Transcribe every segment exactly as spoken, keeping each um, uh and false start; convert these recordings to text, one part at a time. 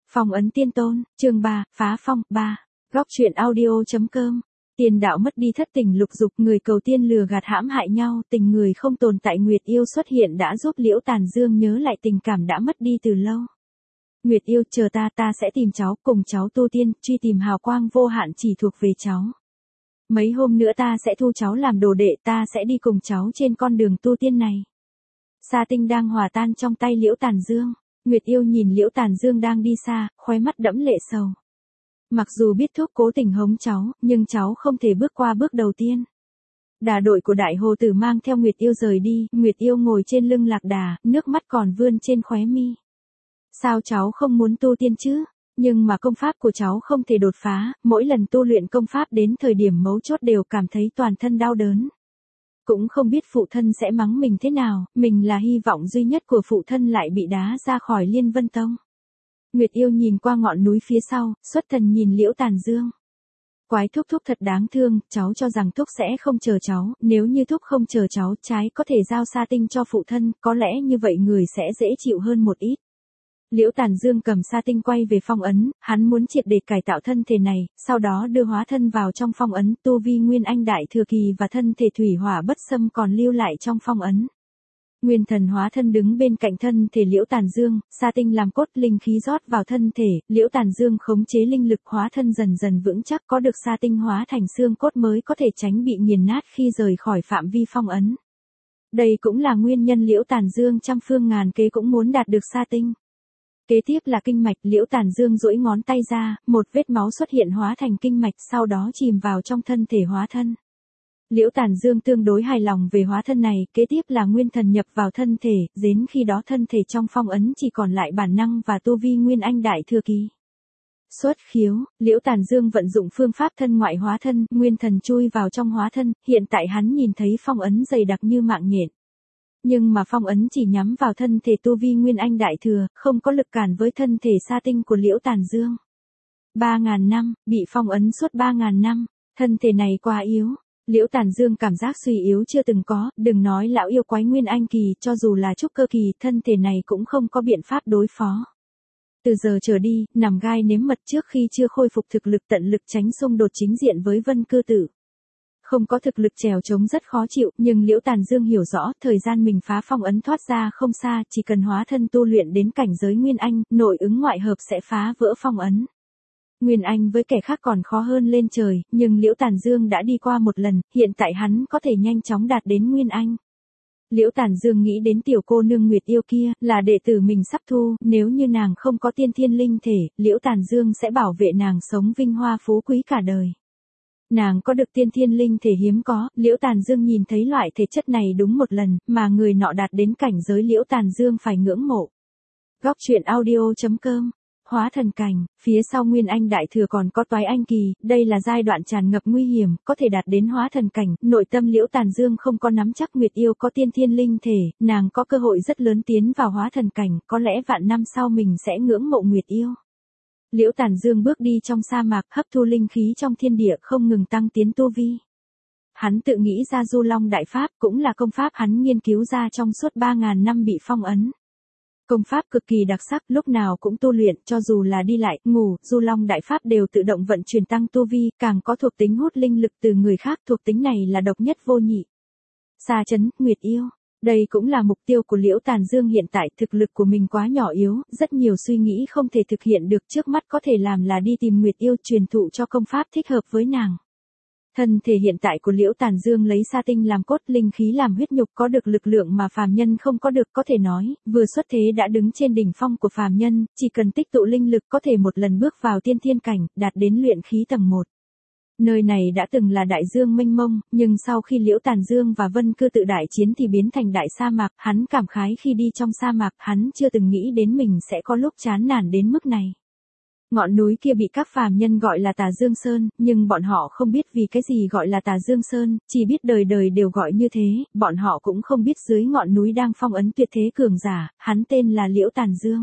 Phong ấn tiên tôn, chương ba, phá phong, ba. Góc truyện audio.com. Tiền đạo mất đi thất tình lục dục, người cầu tiên lừa gạt hãm hại nhau, tình người không tồn tại. Nguyệt Yêu xuất hiện đã giúp Liễu Tàn Dương nhớ lại tình cảm đã mất đi từ lâu. Nguyệt Yêu, chờ ta, ta sẽ tìm cháu, cùng cháu tu tiên, truy tìm hào quang vô hạn chỉ thuộc về cháu. Mấy hôm nữa ta sẽ thu cháu làm đồ đệ, ta sẽ đi cùng cháu trên con đường tu tiên này. Sa tinh đang hòa tan trong tay Liễu Tàn Dương. Nguyệt Yêu nhìn Liễu Tàn Dương đang đi xa, khóe mắt đẫm lệ sầu. Mặc dù biết thúc cố tình hống cháu, nhưng cháu không thể bước qua bước đầu tiên. Đà đội của Đại Hồ Tử mang theo Nguyệt Yêu rời đi, Nguyệt Yêu ngồi trên lưng lạc đà, nước mắt còn vươn trên khóe mi. Sao cháu không muốn tu tiên chứ? Nhưng mà công pháp của cháu không thể đột phá, mỗi lần tu luyện công pháp đến thời điểm mấu chốt đều cảm thấy toàn thân đau đớn. Cũng không biết phụ thân sẽ mắng mình thế nào, mình là hy vọng duy nhất của phụ thân lại bị đá ra khỏi Liên Vân Tông. Nguyệt Yêu nhìn qua ngọn núi phía sau, xuất thần nhìn Liễu Tàn Dương. Quái thúc thúc thật đáng thương, cháu cho rằng thúc sẽ không chờ cháu, nếu như thúc không chờ cháu, trái có thể giao sa tinh cho phụ thân, có lẽ như vậy người sẽ dễ chịu hơn một ít. Liễu Tàn Dương cầm sa tinh quay về phong ấn, hắn muốn triệt để cải tạo thân thể này, sau đó đưa hóa thân vào trong phong ấn, tu vi Nguyên Anh Đại Thừa Kỳ và thân thể thủy hỏa bất xâm còn lưu lại trong phong ấn. Nguyên thần hóa thân đứng bên cạnh thân thể Liễu Tàn Dương, sa tinh làm cốt, linh khí rót vào thân thể, Liễu Tàn Dương khống chế linh lực hóa thân dần dần vững chắc, có được sa tinh hóa thành xương cốt mới có thể tránh bị nghiền nát khi rời khỏi phạm vi phong ấn. Đây cũng là nguyên nhân Liễu Tàn Dương trăm phương ngàn kế cũng muốn đạt được sa tinh. Kế tiếp là kinh mạch, Liễu Tàn Dương duỗi ngón tay ra, một vết máu xuất hiện hóa thành kinh mạch, sau đó chìm vào trong thân thể hóa thân. Liễu Tàn Dương tương đối hài lòng về hóa thân này, kế tiếp là nguyên thần nhập vào thân thể, đến khi đó thân thể trong phong ấn chỉ còn lại bản năng và tu vi Nguyên Anh Đại Thừa Kỳ. Xuất khiếu, Liễu Tàn Dương vận dụng phương pháp thân ngoại hóa thân, nguyên thần chui vào trong hóa thân, hiện tại hắn nhìn thấy phong ấn dày đặc như mạng nhện. Nhưng mà phong ấn chỉ nhắm vào thân thể tu vi Nguyên Anh Đại Thừa, không có lực cản với thân thể sa tinh của Liễu Tàn Dương. Ba ngàn năm, bị phong ấn suốt ba ngàn năm, thân thể này quá yếu. Liễu Tàn Dương cảm giác suy yếu chưa từng có, đừng nói lão yêu quái Nguyên Anh Kỳ, cho dù là trúc cơ kỳ, thân thể này cũng không có biện pháp đối phó. Từ giờ trở đi, nằm gai nếm mật trước khi chưa khôi phục thực lực tận lực tránh xung đột chính diện với Vân Cư Tử. Không có thực lực trèo trống rất khó chịu, nhưng Liễu Tàn Dương hiểu rõ, thời gian mình phá phong ấn thoát ra không xa, chỉ cần hóa thân tu luyện đến cảnh giới Nguyên Anh, nội ứng ngoại hợp sẽ phá vỡ phong ấn. Nguyên Anh với kẻ khác còn khó hơn lên trời, nhưng Liễu Tàn Dương đã đi qua một lần, hiện tại hắn có thể nhanh chóng đạt đến Nguyên Anh. Liễu Tàn Dương nghĩ đến tiểu cô nương Nguyệt Yêu kia, là đệ tử mình sắp thu, nếu như nàng không có tiên thiên linh thể, Liễu Tàn Dương sẽ bảo vệ nàng sống vinh hoa phú quý cả đời. Nàng có được tiên thiên linh thể hiếm có, Liễu Tàn Dương nhìn thấy loại thể chất này đúng một lần, mà người nọ đạt đến cảnh giới Liễu Tàn Dương phải ngưỡng mộ. Góc truyện audio.com. Hóa thần cảnh, phía sau Nguyên Anh Đại Thừa còn có Toái Anh Kỳ, đây là giai đoạn tràn ngập nguy hiểm, có thể đạt đến hóa thần cảnh, nội tâm Liễu Tàn Dương không có nắm chắc. Nguyệt Yêu có tiên thiên linh thể, nàng có cơ hội rất lớn tiến vào hóa thần cảnh, có lẽ vạn năm sau mình sẽ ngưỡng mộ Nguyệt Yêu. Liễu Tàn Dương bước đi trong sa mạc, hấp thu linh khí trong thiên địa không ngừng tăng tiến tu vi. Hắn tự nghĩ ra Du Long Đại Pháp, cũng là công pháp hắn nghiên cứu ra trong suốt ba ngàn năm bị phong ấn. Công pháp cực kỳ đặc sắc, lúc nào cũng tu luyện, cho dù là đi lại, ngủ, Du Long Đại Pháp đều tự động vận chuyển tăng tu vi, càng có thuộc tính hút linh lực từ người khác, thuộc tính này là độc nhất vô nhị. Sa Chấn, Nguyệt Yêu. Đây cũng là mục tiêu của Liễu Tàn Dương hiện tại, thực lực của mình quá nhỏ yếu, rất nhiều suy nghĩ không thể thực hiện được, trước mắt có thể làm là đi tìm Nguyệt Yêu truyền thụ cho công pháp thích hợp với nàng. Thân thể hiện tại của Liễu Tàn Dương lấy sa tinh làm cốt, linh khí làm huyết nhục, có được lực lượng mà phàm nhân không có được, có thể nói, vừa xuất thế đã đứng trên đỉnh phong của phàm nhân, chỉ cần tích tụ linh lực có thể một lần bước vào tiên thiên cảnh, đạt đến luyện khí tầng một. Nơi này đã từng là đại dương mênh mông, nhưng sau khi Liễu Tàn Dương và Vân Cư Tự đại chiến thì biến thành đại sa mạc, hắn cảm khái khi đi trong sa mạc, hắn chưa từng nghĩ đến mình sẽ có lúc chán nản đến mức này. Ngọn núi kia bị các phàm nhân gọi là Tà Dương Sơn, nhưng bọn họ không biết vì cái gì gọi là Tà Dương Sơn, chỉ biết đời đời đều gọi như thế, bọn họ cũng không biết dưới ngọn núi đang phong ấn tuyệt thế cường giả, hắn tên là Liễu Tàn Dương.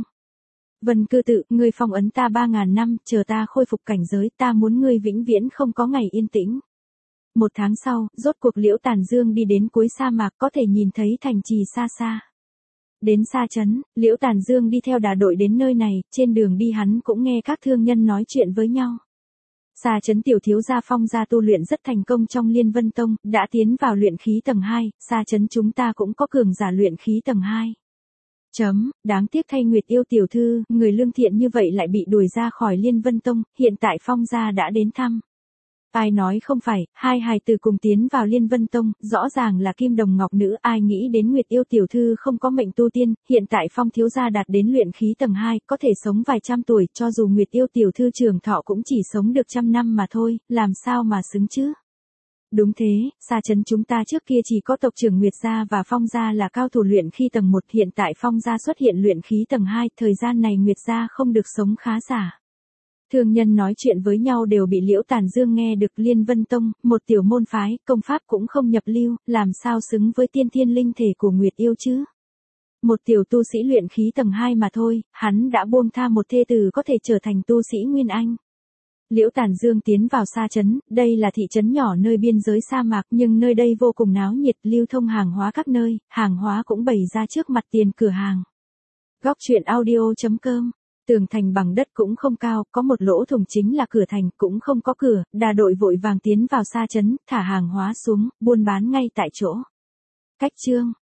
Vân Cư Tự, ngươi phong ấn ta ba ngàn năm, chờ ta khôi phục cảnh giới, ta muốn ngươi vĩnh viễn không có ngày yên tĩnh. Một tháng sau, rốt cuộc Liễu Tàn Dương đi đến cuối sa mạc, có thể nhìn thấy thành trì xa xa. Đến Sa Trấn, Liễu Tàn Dương đi theo đà đội đến nơi này, trên đường đi hắn cũng nghe các thương nhân nói chuyện với nhau. Sa Trấn tiểu thiếu gia Phong gia tu luyện rất thành công trong Liên Vân Tông, đã tiến vào luyện khí tầng hai, Sa Trấn chúng ta cũng có cường giả luyện khí tầng hai. Chấm, đáng tiếc thay Nguyệt Yêu tiểu thư, người lương thiện như vậy lại bị đuổi ra khỏi Liên Vân Tông, hiện tại Phong gia đã đến thăm. Ai nói không phải, hai hài tử cùng tiến vào Liên Vân Tông, rõ ràng là kim đồng ngọc nữ, ai nghĩ đến Nguyệt Yêu tiểu thư không có mệnh tu tiên, hiện tại Phong thiếu gia đạt đến luyện khí tầng hai, có thể sống vài trăm tuổi, cho dù Nguyệt Yêu tiểu thư trường thọ cũng chỉ sống được trăm năm mà thôi, làm sao mà xứng chứ? Đúng thế, Sa Trấn chúng ta trước kia chỉ có tộc trưởng Nguyệt gia và Phong gia là cao thủ luyện khí tầng một, hiện tại Phong gia xuất hiện luyện khí tầng hai, thời gian này Nguyệt gia không được sống khá giả. Thương nhân nói chuyện với nhau đều bị Liễu Tàn Dương nghe được. Liên Vân Tông, một tiểu môn phái, công pháp cũng không nhập lưu, làm sao xứng với tiên thiên linh thể của Nguyệt Yêu chứ? Một tiểu tu sĩ luyện khí tầng hai mà thôi, hắn đã buông tha một thê tử có thể trở thành tu sĩ Nguyên Anh. Liễu Tàn Dương tiến vào Sa Trấn, đây là thị trấn nhỏ nơi biên giới sa mạc nhưng nơi đây vô cùng náo nhiệt, lưu thông hàng hóa khắp nơi, hàng hóa cũng bày ra trước mặt tiền cửa hàng. Góc truyện audio chấm com. Tường thành bằng đất cũng không cao, có một lỗ thủng chính là cửa thành, cũng không có cửa, đà đội vội vàng tiến vào Sa Trấn, thả hàng hóa xuống, buôn bán ngay tại chỗ. Cách chương